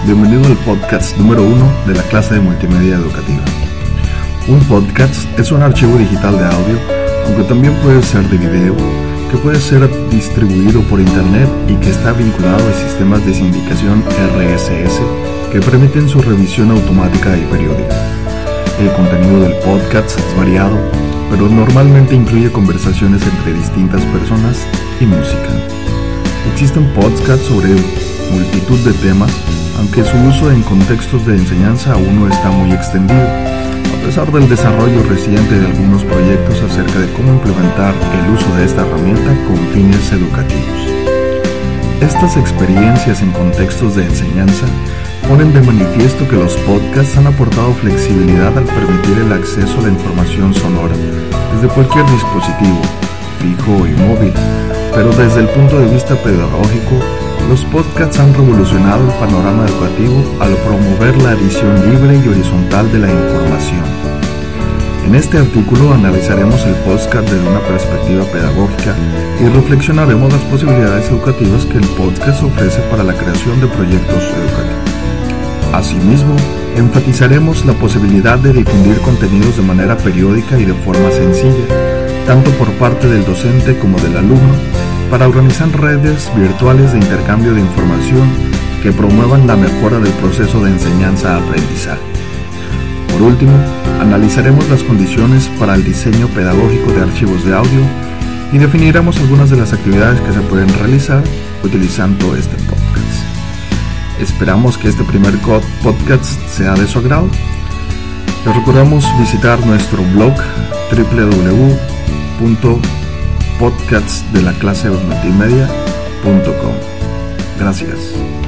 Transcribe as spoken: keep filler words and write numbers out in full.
bienvenido al podcast número uno de la clase de multimedia educativa. Un podcast es un archivo digital de audio, aunque también puede ser de video, que puede ser distribuido por internet y que está vinculado a sistemas de sindicación R S S que permiten su revisión automática y periódica. El contenido del podcast es variado, pero normalmente incluye conversaciones entre distintas personas y música. Existen podcasts sobre multitud de temas, aunque su uso en contextos de enseñanza aún no está muy extendido, a pesar del desarrollo reciente de algunos proyectos acerca de cómo implementar el uso de esta herramienta con fines educativos. Estas experiencias en contextos de enseñanza ponen de manifiesto que los podcasts han aportado flexibilidad al permitir el acceso a la información sonora desde cualquier dispositivo, fijo y móvil, pero desde el punto de vista pedagógico, los podcasts han revolucionado el panorama educativo al promover la edición libre y horizontal de la información. En este artículo analizaremos el podcast desde una perspectiva pedagógica y reflexionaremos las posibilidades educativas que el podcast ofrece para la creación de proyectos educativos. Asimismo, enfatizaremos la posibilidad de difundir contenidos de manera periódica y de forma sencilla, tanto por parte del docente como del alumno, para organizar redes virtuales de intercambio de información que promuevan la mejora del proceso de enseñanza-aprendizaje. Por último, analizaremos las condiciones para el diseño pedagógico de archivos de audio y definiremos algunas de las actividades que se pueden realizar utilizando este podcast. Esperamos que este primer podcast sea de su agrado. Les recordamos visitar nuestro blog doble u doble u doble u punto podcasts de la clase multimedia punto com. Gracias.